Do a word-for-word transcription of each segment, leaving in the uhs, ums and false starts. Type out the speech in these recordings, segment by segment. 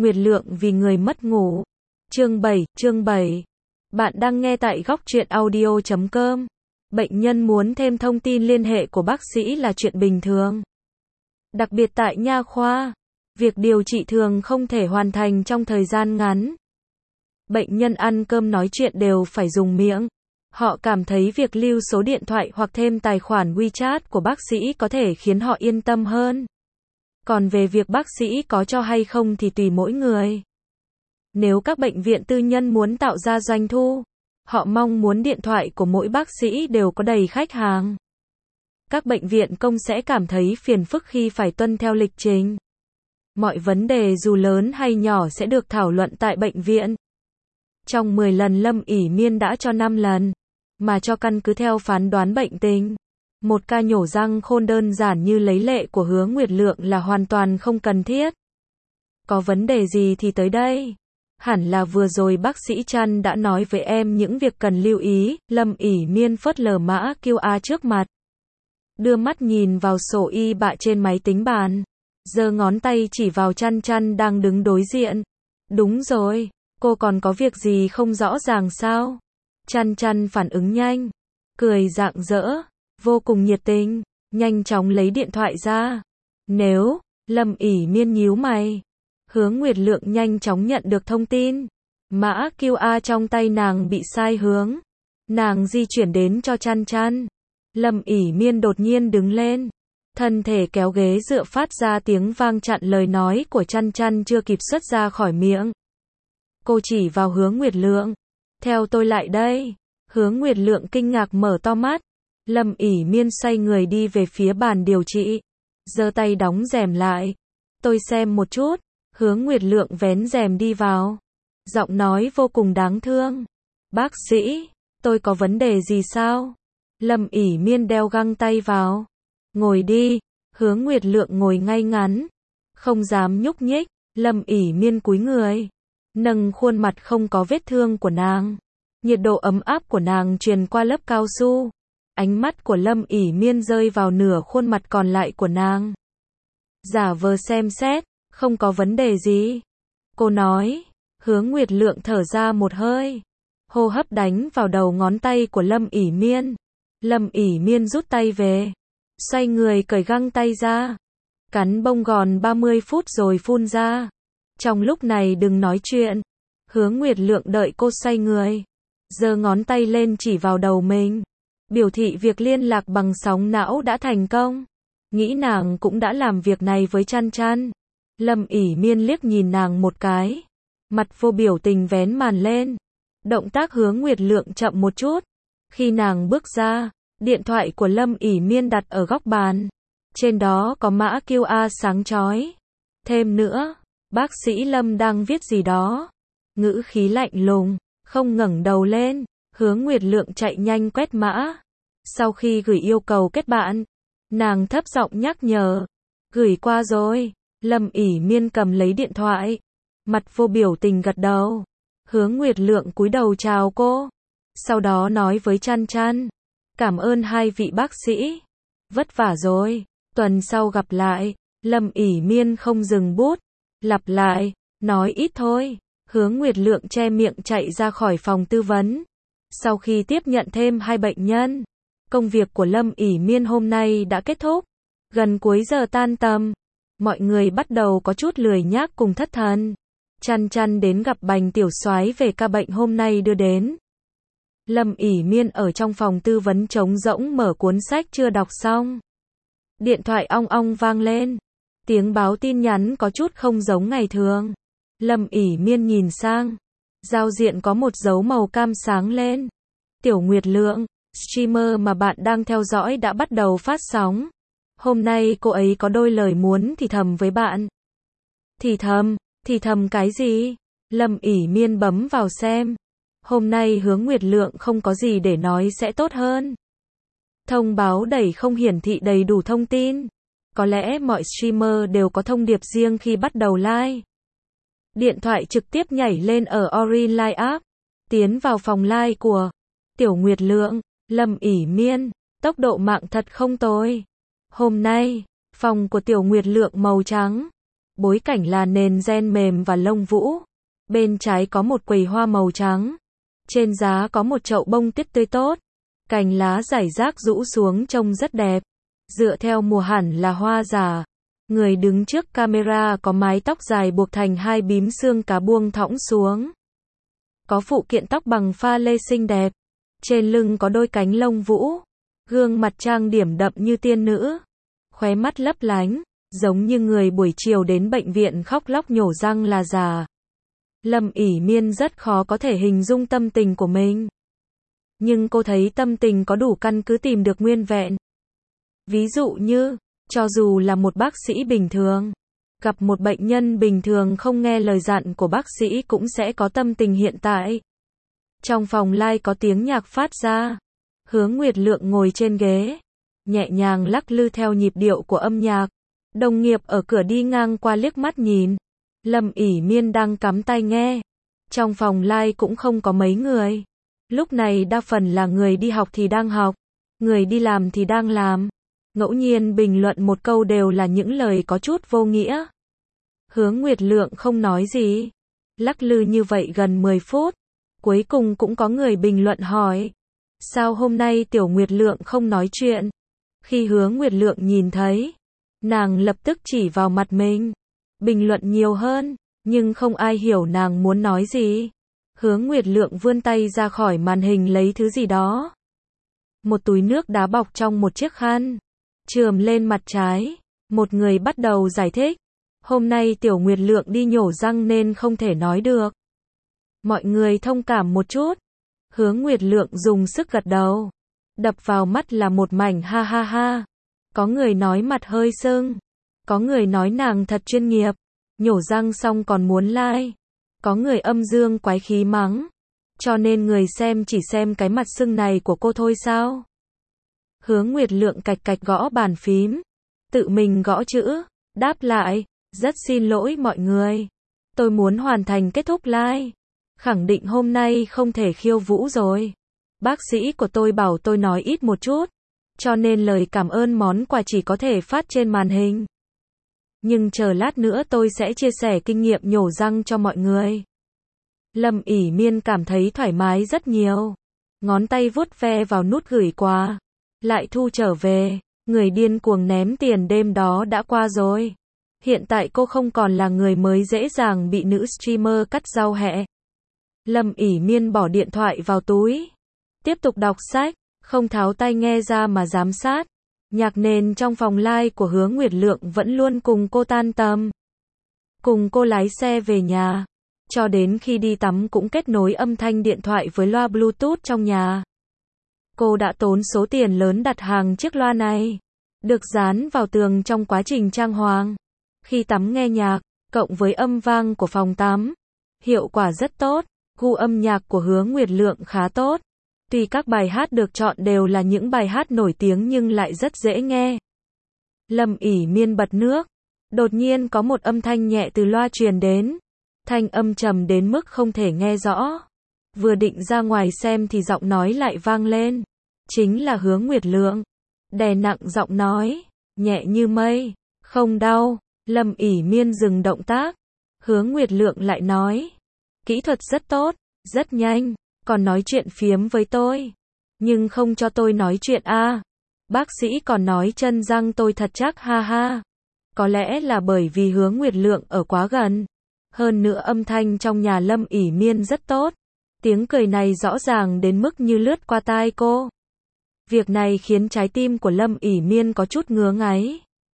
Nguyệt Lượng vì người mất ngủ. Chương bảy, chương bảy. Bạn đang nghe tại góc truyện audio chấm com. Bệnh nhân muốn thêm thông tin liên hệ của bác sĩ là chuyện bình thường. Đặc biệt tại nha khoa, việc điều trị thường không thể hoàn thành trong thời gian ngắn. Bệnh nhân ăn cơm nói chuyện đều phải dùng miệng. Họ cảm thấy việc lưu số điện thoại hoặc thêm tài khoản WeChat của bác sĩ có thể khiến họ yên tâm hơn. Còn về việc bác sĩ có cho hay không thì tùy mỗi người. Nếu các bệnh viện tư nhân muốn tạo ra doanh thu, họ mong muốn điện thoại của mỗi bác sĩ đều có đầy khách hàng. Các bệnh viện công sẽ cảm thấy phiền phức khi phải tuân theo lịch trình. Mọi vấn đề dù lớn hay nhỏ sẽ được thảo luận tại bệnh viện. Trong mười lần Lâm ỷ Miên đã cho năm lần, mà cho căn cứ theo phán đoán bệnh tình. Một ca nhổ răng khôn đơn giản như lấy lệ của Hứa Nguyệt Lượng là hoàn toàn không cần thiết. Có vấn đề gì thì tới đây. Hẳn là vừa rồi bác sĩ Trăn đã nói với em những việc cần lưu ý. Lâm ỷ Miên phớt lờ mã quy rờ trước mặt. Đưa mắt nhìn vào sổ y bạ trên máy tính bàn. Giơ ngón tay chỉ vào Trăn Trăn đang đứng đối diện. Đúng rồi, cô còn có việc gì không rõ ràng sao? Trăn Trăn phản ứng nhanh, cười rạng rỡ, vô cùng nhiệt tình, nhanh chóng lấy điện thoại ra. Nếu, Lâm ỷ Miên nhíu mày. Hứa Nguyệt Lượng nhanh chóng nhận được thông tin. Mã quy rờ trong tay nàng bị sai hướng. Nàng di chuyển đến cho Trăn Trăn. Lâm ỷ Miên đột nhiên đứng lên. Thân thể kéo ghế dựa phát ra tiếng vang chặn lời nói của Trăn Trăn chưa kịp xuất ra khỏi miệng. Cô chỉ vào Hứa Nguyệt Lượng. Theo tôi lại đây. Hứa Nguyệt Lượng kinh ngạc mở to mắt. Lâm ỷ Miên xoay người đi về phía bàn điều trị. Giơ tay đóng rèm lại. Tôi xem một chút. Hứa Nguyệt Lượng vén rèm đi vào. Giọng nói vô cùng đáng thương. Bác sĩ, tôi có vấn đề gì sao? Lâm ỷ Miên đeo găng tay vào. Ngồi đi. Hứa Nguyệt Lượng ngồi ngay ngắn. Không dám nhúc nhích. Lâm ỷ Miên cúi người. Nâng khuôn mặt không có vết thương của nàng. Nhiệt độ ấm áp của nàng truyền qua lớp cao su. Ánh mắt của Lâm ỷ Miên rơi vào nửa khuôn mặt còn lại của nàng. Giả vờ xem xét, không có vấn đề gì. Cô nói. Hứa Nguyệt Lượng thở ra một hơi. Hô hấp đánh vào đầu ngón tay của Lâm ỷ Miên. Lâm ỷ Miên rút tay về. Xoay người cởi găng tay ra. Cắn bông gòn ba mươi phút rồi phun ra. Trong lúc này đừng nói chuyện. Hứa Nguyệt Lượng đợi cô xoay người. Giơ ngón tay lên chỉ vào đầu mình. Biểu thị việc liên lạc bằng sóng não đã thành công. Nghĩ nàng cũng đã làm việc này với Trăn Trăn. Lâm ỷ Miên liếc nhìn nàng một cái. Mặt vô biểu tình vén màn lên. Động tác Hứa Nguyệt Lượng chậm một chút. Khi nàng bước ra, điện thoại của Lâm ỷ Miên đặt ở góc bàn. Trên đó có mã quy rờ sáng chói. Thêm nữa, bác sĩ Lâm đang viết gì đó. Ngữ khí lạnh lùng, không ngẩng đầu lên. Hứa Nguyệt Lượng chạy nhanh quét mã. Sau khi gửi yêu cầu kết bạn, nàng thấp giọng nhắc nhở. Gửi qua rồi. Lâm ỷ Miên cầm lấy điện thoại. Mặt vô biểu tình gật đầu. Hứa Nguyệt Lượng cúi đầu chào cô. Sau đó nói với Trăn Trăn. Cảm ơn hai vị bác sĩ. Vất vả rồi. Tuần sau gặp lại. Lâm ỷ Miên không dừng bút. Lặp lại. Nói ít thôi. Hứa Nguyệt Lượng che miệng chạy ra khỏi phòng tư vấn. Sau khi tiếp nhận thêm hai bệnh nhân, công việc của Lâm ỷ Miên hôm nay đã kết thúc. Gần cuối giờ tan tầm, mọi người bắt đầu có chút lười nhác cùng thất thần. Trăn Trăn đến gặp Bành tiểu soái về ca bệnh hôm nay đưa đến. Lâm ỷ Miên ở trong phòng tư vấn trống rỗng mở cuốn sách chưa đọc xong. Điện thoại ong ong vang lên. Tiếng báo tin nhắn có chút không giống ngày thường. Lâm ỷ Miên nhìn sang. Giao diện có một dấu màu cam sáng lên. Tiểu Nguyệt Lượng, streamer mà bạn đang theo dõi đã bắt đầu phát sóng. Hôm nay cô ấy có đôi lời muốn thì thầm với bạn. Thì thầm, thì thầm cái gì? Lâm ỷ Miên bấm vào xem. Hôm nay Hứa Nguyệt Lượng không có gì để nói sẽ tốt hơn. Thông báo đẩy không hiển thị đầy đủ thông tin. Có lẽ mọi streamer đều có thông điệp riêng khi bắt đầu live. Điện thoại trực tiếp nhảy lên ở Orange Live App. Tiến vào phòng live của Tiểu Nguyệt Lượng, Lâm ỷ Miên. Tốc độ mạng thật không tồi. Hôm nay, phòng của Tiểu Nguyệt Lượng màu trắng. Bối cảnh là nền ren mềm và lông vũ. Bên trái có một quầy hoa màu trắng. Trên giá có một chậu bông tuyết tươi tốt. Cành lá rải rác rũ xuống trông rất đẹp. Dựa theo mùa hẳn là hoa giả. Người đứng trước camera có mái tóc dài buộc thành hai bím xương cá buông thõng xuống. Có phụ kiện tóc bằng pha lê xinh đẹp. Trên lưng có đôi cánh lông vũ. Gương mặt trang điểm đậm như tiên nữ. Khóe mắt lấp lánh, giống như người buổi chiều đến bệnh viện khóc lóc nhổ răng là già. Lâm ỷ miên rất khó có thể hình dung tâm tình của mình. Nhưng cô thấy tâm tình có đủ căn cứ tìm được nguyên vẹn. Ví dụ như, cho dù là một bác sĩ bình thường, gặp một bệnh nhân bình thường không nghe lời dặn của bác sĩ cũng sẽ có tâm tình hiện tại. Trong phòng live có tiếng nhạc phát ra. Hứa Nguyệt Lượng ngồi trên ghế, nhẹ nhàng lắc lư theo nhịp điệu của âm nhạc. Đồng nghiệp ở cửa đi ngang qua liếc mắt nhìn. Lâm ỷ miên đang cắm tai nghe. Trong phòng live cũng không có mấy người. Lúc này đa phần là người đi học thì đang học, người đi làm thì đang làm. Ngẫu nhiên bình luận một câu đều là những lời có chút vô nghĩa. Hứa Nguyệt Lượng không nói gì. Lắc lư như vậy gần mười phút. Cuối cùng cũng có người bình luận hỏi. Sao hôm nay Tiểu Nguyệt Lượng không nói chuyện? Khi Hứa Nguyệt Lượng nhìn thấy, nàng lập tức chỉ vào mặt mình. Bình luận nhiều hơn, nhưng không ai hiểu nàng muốn nói gì. Hứa Nguyệt Lượng vươn tay ra khỏi màn hình lấy thứ gì đó. Một túi nước đá bọc trong một chiếc khăn. Chườm lên mặt trái. Một người bắt đầu giải thích. Hôm nay Tiểu Nguyệt Lượng đi nhổ răng nên không thể nói được. Mọi người thông cảm một chút. Hứa Nguyệt Lượng dùng sức gật đầu. Đập vào mắt là một mảnh ha ha ha. Có người nói mặt hơi sưng. Có người nói nàng thật chuyên nghiệp. Nhổ răng xong còn muốn like. Có người âm dương quái khí mắng. Cho nên người xem chỉ xem cái mặt sưng này của cô thôi sao? Hứa Nguyệt Lượng cạch cạch gõ bàn phím. Tự mình gõ chữ. Đáp lại. Rất xin lỗi mọi người. Tôi muốn hoàn thành kết thúc live. Khẳng định hôm nay không thể khiêu vũ rồi. Bác sĩ của tôi bảo tôi nói ít một chút. Cho nên lời cảm ơn món quà chỉ có thể phát trên màn hình. Nhưng chờ lát nữa tôi sẽ chia sẻ kinh nghiệm nhổ răng cho mọi người. Lâm ỷ miên cảm thấy thoải mái rất nhiều. Ngón tay vuốt ve vào nút gửi quà. Lại thu trở về. Người điên cuồng ném tiền đêm đó đã qua rồi. Hiện tại cô không còn là người mới dễ dàng bị nữ streamer cắt rau hẹ. Lâm ỷ miên bỏ điện thoại vào túi. Tiếp tục đọc sách. Không tháo tai nghe ra mà giám sát. Nhạc nền trong phòng live của Hứa Nguyệt Lượng vẫn luôn cùng cô tan tầm. Cùng cô lái xe về nhà. Cho đến khi đi tắm cũng kết nối âm thanh điện thoại với loa Bluetooth trong nhà. Cô đã tốn số tiền lớn đặt hàng chiếc loa này. Được dán vào tường trong quá trình trang hoàng. Khi tắm nghe nhạc, cộng với âm vang của phòng tắm. Hiệu quả rất tốt. Gu âm nhạc của Hứa Nguyệt Lượng khá tốt. Tuy các bài hát được chọn đều là những bài hát nổi tiếng nhưng lại rất dễ nghe. Lâm ỷ miên bật nước. Đột nhiên có một âm thanh nhẹ từ loa truyền đến. Thanh âm trầm đến mức không thể nghe rõ. Vừa định ra ngoài xem thì giọng nói lại vang lên. Chính là Hứa Nguyệt Lượng. Đè nặng giọng nói. Nhẹ như mây. Không đau. Lâm ỷ miên dừng động tác. Hứa Nguyệt Lượng lại nói. Kỹ thuật rất tốt. Rất nhanh. Còn nói chuyện phiếm với tôi. Nhưng không cho tôi nói chuyện a. À. Bác sĩ còn nói chân răng tôi thật chắc ha ha. Có lẽ là bởi vì Hứa Nguyệt Lượng ở quá gần. Hơn nữa âm thanh trong nhà Lâm ỷ miên rất tốt. Tiếng cười này rõ ràng đến mức như lướt qua tai cô. Việc này khiến trái tim của Lâm ỷ miên có chút ngứa ngáy.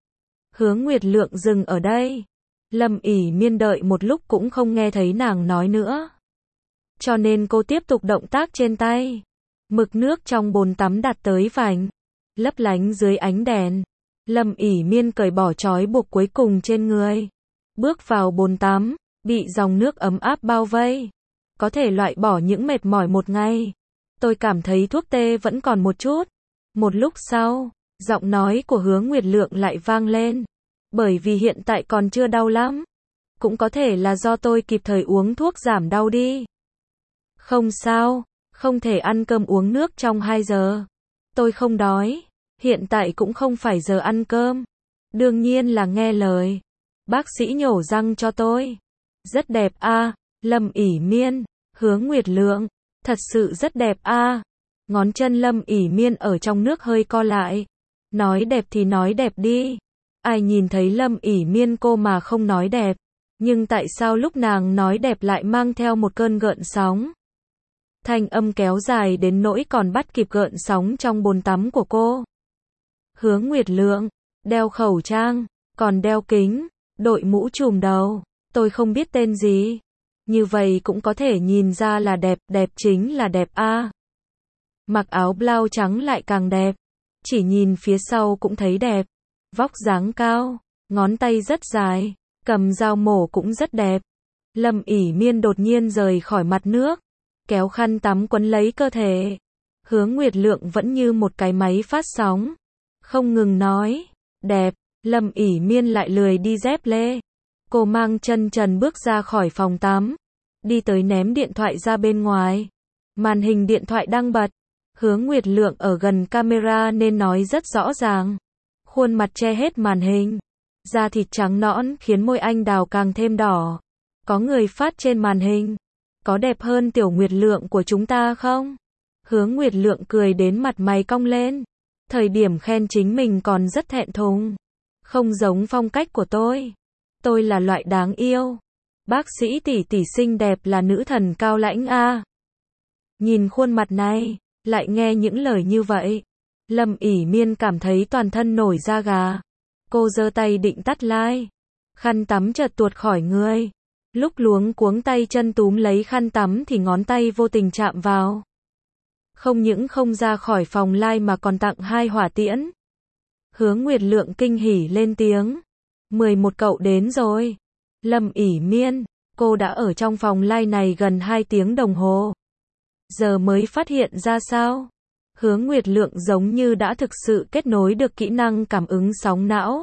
Hứa Nguyệt Lượng dừng ở đây. Lâm ỷ miên đợi một lúc cũng không nghe thấy nàng nói nữa. Cho nên cô tiếp tục động tác trên tay. Mực nước trong bồn tắm đặt tới vành. Lấp lánh dưới ánh đèn. Lâm ỷ miên cởi bỏ trói buộc cuối cùng trên người. Bước vào bồn tắm. Bị dòng nước ấm áp bao vây. Có thể loại bỏ những mệt mỏi một ngày. Tôi cảm thấy thuốc tê vẫn còn một chút. Một lúc sau, giọng nói của Hứa Nguyệt Lượng lại vang lên. Bởi vì hiện tại còn chưa đau lắm. Cũng có thể là do tôi kịp thời uống thuốc giảm đau đi. Không sao, không thể ăn cơm uống nước trong hai giờ. Tôi không đói. Hiện tại cũng không phải giờ ăn cơm. Đương nhiên là nghe lời. Bác sĩ nhổ răng cho tôi. Rất đẹp a. Lâm ỉ miên. Hứa Nguyệt Lượng. Thật sự rất đẹp a. Ngón chân Lâm ỉ miên ở trong nước hơi co lại. Nói đẹp thì nói đẹp đi. Ai nhìn thấy Lâm ỉ miên cô mà không nói đẹp. Nhưng tại sao lúc nàng nói đẹp lại mang theo một cơn gợn sóng? Thanh âm kéo dài đến nỗi còn bắt kịp gợn sóng trong bồn tắm của cô. Hứa Nguyệt Lượng. Đeo khẩu trang. Còn đeo kính. Đội mũ trùm đầu. Tôi không biết tên gì. Như vậy cũng có thể nhìn ra là đẹp. Đẹp chính là đẹp a. Mặc áo blau trắng lại càng đẹp. Chỉ nhìn phía sau cũng thấy đẹp. Vóc dáng cao. Ngón tay rất dài. Cầm dao mổ cũng rất đẹp. Lâm ỉ miên đột nhiên rời khỏi mặt nước. Kéo khăn tắm quấn lấy cơ thể. Hứa Nguyệt Lượng vẫn như một cái máy phát sóng. Không ngừng nói. Đẹp. Lâm ỉ miên lại lười đi dép lê. Cô mang chân trần bước ra khỏi phòng tắm. Đi tới ném điện thoại ra bên ngoài. Màn hình điện thoại đang bật. Hứa Nguyệt Lượng ở gần camera nên nói rất rõ ràng. Khuôn mặt che hết màn hình. Da thịt trắng nõn khiến môi anh đào càng thêm đỏ. Có người phát trên màn hình. Có đẹp hơn Tiểu Nguyệt Lượng của chúng ta không? Hứa Nguyệt Lượng cười đến mặt mày cong lên. Thời điểm khen chính mình còn rất thẹn thùng. Không giống phong cách của tôi. Tôi là loại đáng yêu. Bác sĩ tỷ tỷ xinh đẹp là nữ thần cao lãnh a. Nhìn khuôn mặt này, lại nghe những lời như vậy. Lâm ỉ miên cảm thấy toàn thân nổi da gà. Cô giơ tay định tắt like. Khăn tắm chợt tuột khỏi người. Lúc luống cuống tay chân túm lấy khăn tắm thì ngón tay vô tình chạm vào. Không những không ra khỏi phòng live mà còn tặng hai hỏa tiễn. Hứa Nguyệt Lượng kinh hỉ lên tiếng. mười một cậu đến rồi. Lâm ỉ miên, cô đã ở trong phòng live này gần hai tiếng đồng hồ. Giờ mới phát hiện ra sao? Hứa Nguyệt Lượng giống như đã thực sự kết nối được kỹ năng cảm ứng sóng não.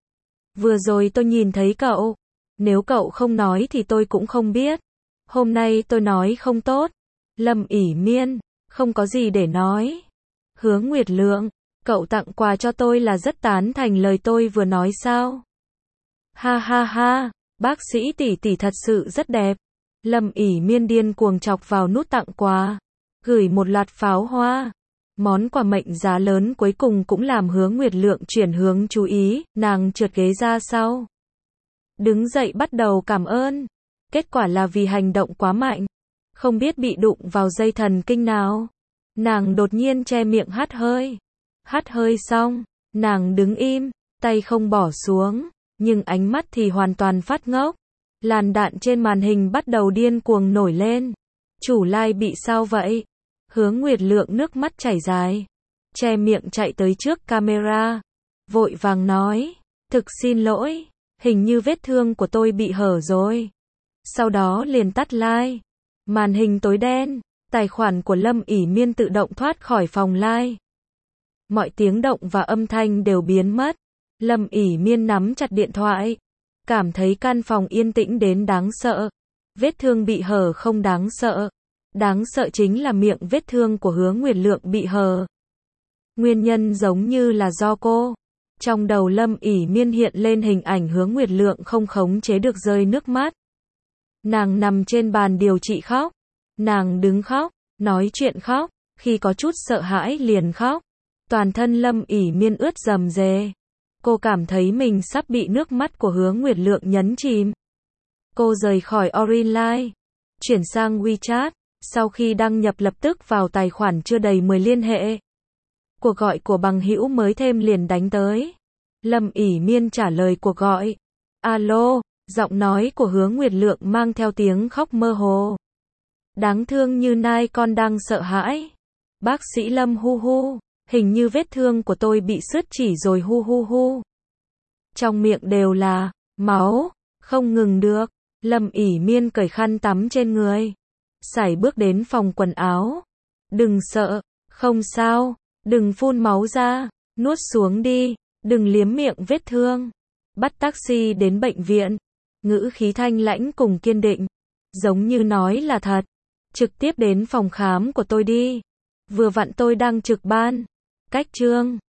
Vừa rồi tôi nhìn thấy cậu. Nếu cậu không nói thì tôi cũng không biết. Hôm nay tôi nói không tốt. Lâm ỉ miên, không có gì để nói. Hứa Nguyệt Lượng, cậu tặng quà cho tôi là rất tán thành lời tôi vừa nói sao? Ha ha ha, bác sĩ tỷ tỷ thật sự rất đẹp. Lâm ỉ miên điên cuồng chọc vào nút tặng quà. Gửi một loạt pháo hoa. Món quà mệnh giá lớn cuối cùng cũng làm Hứa Nguyệt Lượng chuyển hướng chú ý, nàng trượt ghế ra sau. Đứng dậy bắt đầu cảm ơn. Kết quả là vì hành động quá mạnh. Không biết bị đụng vào dây thần kinh nào. Nàng đột nhiên che miệng hắt hơi. Hắt hơi xong, nàng đứng im, tay không bỏ xuống, nhưng ánh mắt thì hoàn toàn phát ngốc. Làn đạn trên màn hình bắt đầu điên cuồng nổi lên. Chủ live bị sao vậy? Hứa Nguyệt Lượng nước mắt chảy dài. Che miệng chạy tới trước camera. Vội vàng nói. Thực xin lỗi. Hình như vết thương của tôi bị hở rồi. Sau đó liền tắt live. Màn hình tối đen. Tài khoản của Lâm ỉ miên tự động thoát khỏi phòng live. Mọi tiếng động và âm thanh đều biến mất. Lâm ỉ miên nắm chặt điện thoại. Cảm thấy căn phòng yên tĩnh đến đáng sợ. Vết thương bị hở không đáng sợ. Đáng sợ chính là miệng vết thương của Hứa Nguyệt Lượng bị hở. Nguyên nhân giống như là do cô. Trong đầu Lâm ỉ miên hiện lên hình ảnh Hứa Nguyệt Lượng không khống chế được rơi nước mắt. Nàng nằm trên bàn điều trị khóc. Nàng đứng khóc, nói chuyện khóc, khi có chút sợ hãi liền khóc. Toàn thân Lâm ỉ miên ướt rầm rề. Cô cảm thấy mình sắp bị nước mắt của Hứa Nguyệt Lượng nhấn chìm. Cô rời khỏi Orange Line, chuyển sang WeChat. Sau khi đăng nhập lập tức vào tài khoản chưa đầy mười liên hệ. Cuộc gọi của bằng hữu mới thêm liền đánh tới. Lâm ỉ miên trả lời cuộc gọi. Alo, giọng nói của Hứa Nguyệt Lượng mang theo tiếng khóc mơ hồ. Đáng thương như nai con đang sợ hãi. Bác sĩ Lâm hu hu, hình như vết thương của tôi bị sứt chỉ rồi hu hu hu. Trong miệng đều là máu, không ngừng được. Lâm ỉ miên cởi khăn tắm trên người. Sải bước đến phòng quần áo. Đừng sợ, không sao, đừng phun máu ra, nuốt xuống đi, đừng liếm miệng vết thương. Bắt taxi đến bệnh viện. Ngữ khí thanh lãnh cùng kiên định. Giống như nói là thật. Trực tiếp đến phòng khám của tôi đi. Vừa vặn tôi đang trực ban. Cách chương